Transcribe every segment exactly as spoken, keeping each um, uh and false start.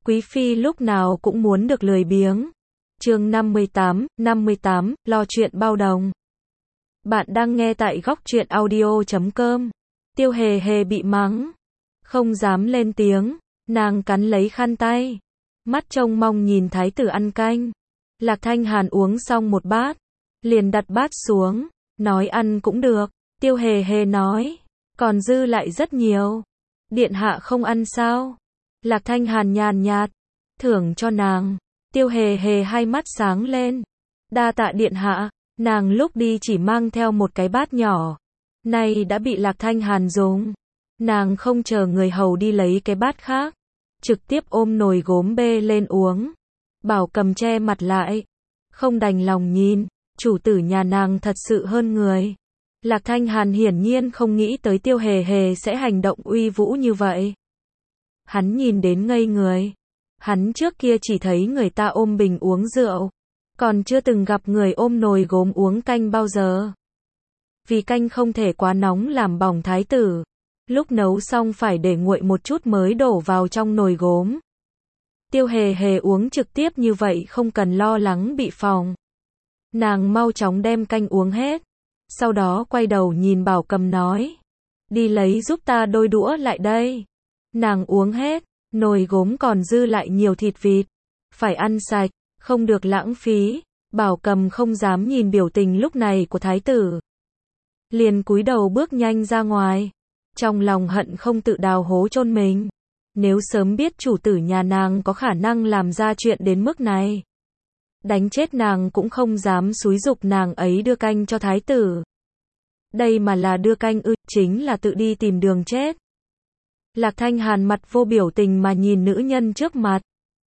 Quý phi lúc nào cũng muốn được lười biếng. Chương năm mươi tám, năm mươi tám, lo chuyện bao đồng. Bạn đang nghe tại góc truyện audio chấm com. Tiêu Hề Hề bị mắng, không dám lên tiếng, nàng cắn lấy khăn tay, mắt trông mong nhìn thái tử ăn canh. Lạc Thanh Hàn uống xong một bát, liền đặt bát xuống, nói ăn cũng được. Tiêu Hề Hề nói, còn dư lại rất nhiều, điện hạ không ăn sao? Lạc Thanh Hàn nhàn nhạt, thưởng cho nàng. Tiêu Hề Hề hai mắt sáng lên, đa tạ điện hạ. Nàng lúc đi chỉ mang theo một cái bát nhỏ, nay đã bị Lạc Thanh Hàn dùng. Nàng không chờ người hầu đi lấy cái bát khác, trực tiếp ôm nồi gốm bê lên uống. Bảo Cầm che mặt lại, không đành lòng nhìn, chủ tử nhà nàng thật sự hơn người. Lạc Thanh Hàn hiển nhiên không nghĩ tới Tiêu Hề Hề sẽ hành động uy vũ như vậy. Hắn nhìn đến ngây người. Hắn trước kia chỉ thấy người ta ôm bình uống rượu, còn chưa từng gặp người ôm nồi gốm uống canh bao giờ. Vì canh không thể quá nóng làm bỏng thái tử, lúc nấu xong phải để nguội một chút mới đổ vào trong nồi gốm. Tiêu Hề Hề uống trực tiếp như vậy không cần lo lắng bị phỏng. Nàng mau chóng đem canh uống hết, sau đó quay đầu nhìn Bảo Cầm nói, đi lấy giúp ta đôi đũa lại đây. Nàng uống hết, nồi gốm còn dư lại nhiều thịt vịt, phải ăn sạch, không được lãng phí. Bảo Cầm không dám nhìn biểu tình lúc này của thái tử, liền cúi đầu bước nhanh ra ngoài, trong lòng hận không tự đào hố chôn mình. Nếu sớm biết chủ tử nhà nàng có khả năng làm ra chuyện đến mức này, đánh chết nàng cũng không dám xúi giục nàng ấy đưa canh cho thái tử. Đây mà là đưa canh ư, chính là tự đi tìm đường chết. Lạc Thanh Hàn mặt vô biểu tình mà nhìn nữ nhân trước mặt.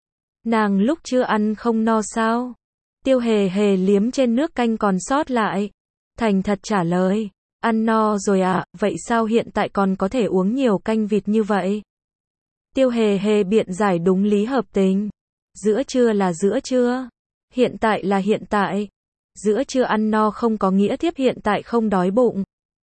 Nàng lúc chưa ăn không no sao? Tiêu Hề Hề liếm trên nước canh còn sót lại, thành thật trả lời, ăn no rồi ạ, à, vậy sao hiện tại còn có thể uống nhiều canh vịt như vậy? Tiêu Hề Hề biện giải đúng lý hợp tình, giữa trưa là giữa trưa, hiện tại là hiện tại, giữa trưa ăn no không có nghĩa thiếp hiện tại không đói bụng.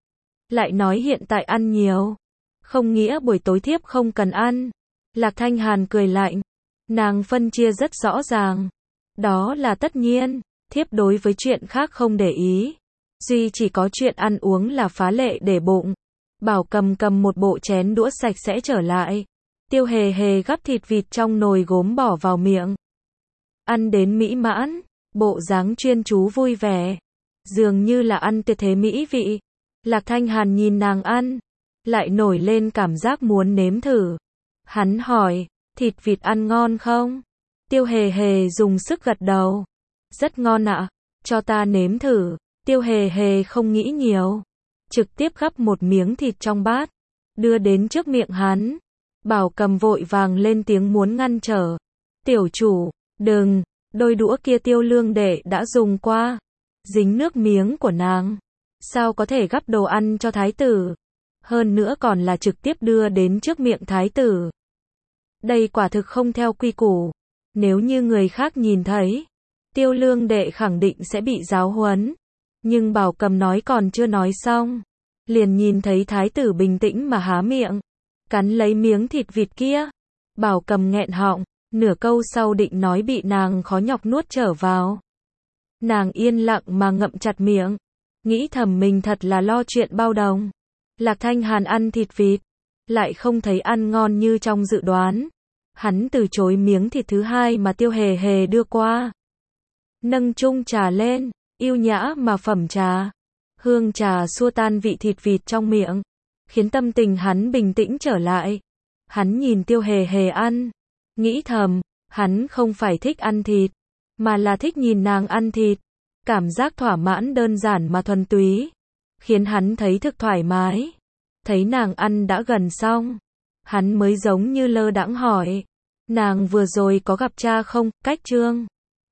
Lại nói hiện tại ăn nhiều, không nghĩa buổi tối thiếp không cần ăn. Lạc Thanh Hàn cười lạnh, nàng phân chia rất rõ ràng, đó là tất nhiên, thiếp đối với chuyện khác không để ý, duy chỉ có chuyện ăn uống là phá lệ để bụng. Bảo Cầm cầm một bộ chén đũa sạch sẽ trở lại. Tiêu Hề Hề gắp thịt vịt trong nồi gốm bỏ vào miệng, ăn đến mỹ mãn, bộ dáng chuyên chú vui vẻ, dường như là ăn tuyệt thế mỹ vị. Lạc Thanh Hàn nhìn nàng ăn, lại nổi lên cảm giác muốn nếm thử. Hắn hỏi, thịt vịt ăn ngon không? Tiêu Hề Hề dùng sức gật đầu, rất ngon ạ, cho ta nếm thử. Tiêu Hề Hề không nghĩ nhiều, trực tiếp gắp một miếng thịt trong bát, đưa đến trước miệng hắn. Bảo Cầm vội vàng lên tiếng muốn ngăn trở. Tiểu chủ, đừng, đôi đũa kia Tiêu Lương đệ đã dùng qua, dính nước miếng của nàng, sao có thể gắp đồ ăn cho thái tử, hơn nữa còn là trực tiếp đưa đến trước miệng thái tử. Đây quả thực không theo quy củ, nếu như người khác nhìn thấy, Tiêu Lương đệ khẳng định sẽ bị giáo huấn. Nhưng Bảo Cầm nói còn chưa nói xong, liền nhìn thấy thái tử bình tĩnh mà há miệng, cắn lấy miếng thịt vịt kia. Bảo Cầm nghẹn họng, nửa câu sau định nói bị nàng khó nhọc nuốt trở vào. Nàng yên lặng mà ngậm chặt miệng, nghĩ thầm mình thật là lo chuyện bao đồng. Lạc Thanh Hàn ăn thịt vịt, lại không thấy ăn ngon như trong dự đoán. Hắn từ chối miếng thịt thứ hai mà Tiêu Hề Hề đưa qua. Nâng chung trà lên, yêu nhã mà phẩm trà. Hương trà xua tan vị thịt vịt trong miệng, khiến tâm tình hắn bình tĩnh trở lại. Hắn nhìn Tiêu Hề Hề ăn, nghĩ thầm, hắn không phải thích ăn thịt, mà là thích nhìn nàng ăn thịt. Cảm giác thỏa mãn đơn giản mà thuần túy, khiến hắn thấy thực thoải mái. Thấy nàng ăn đã gần xong, hắn mới giống như lơ đãng hỏi, nàng vừa rồi có gặp cha không? Cách Trương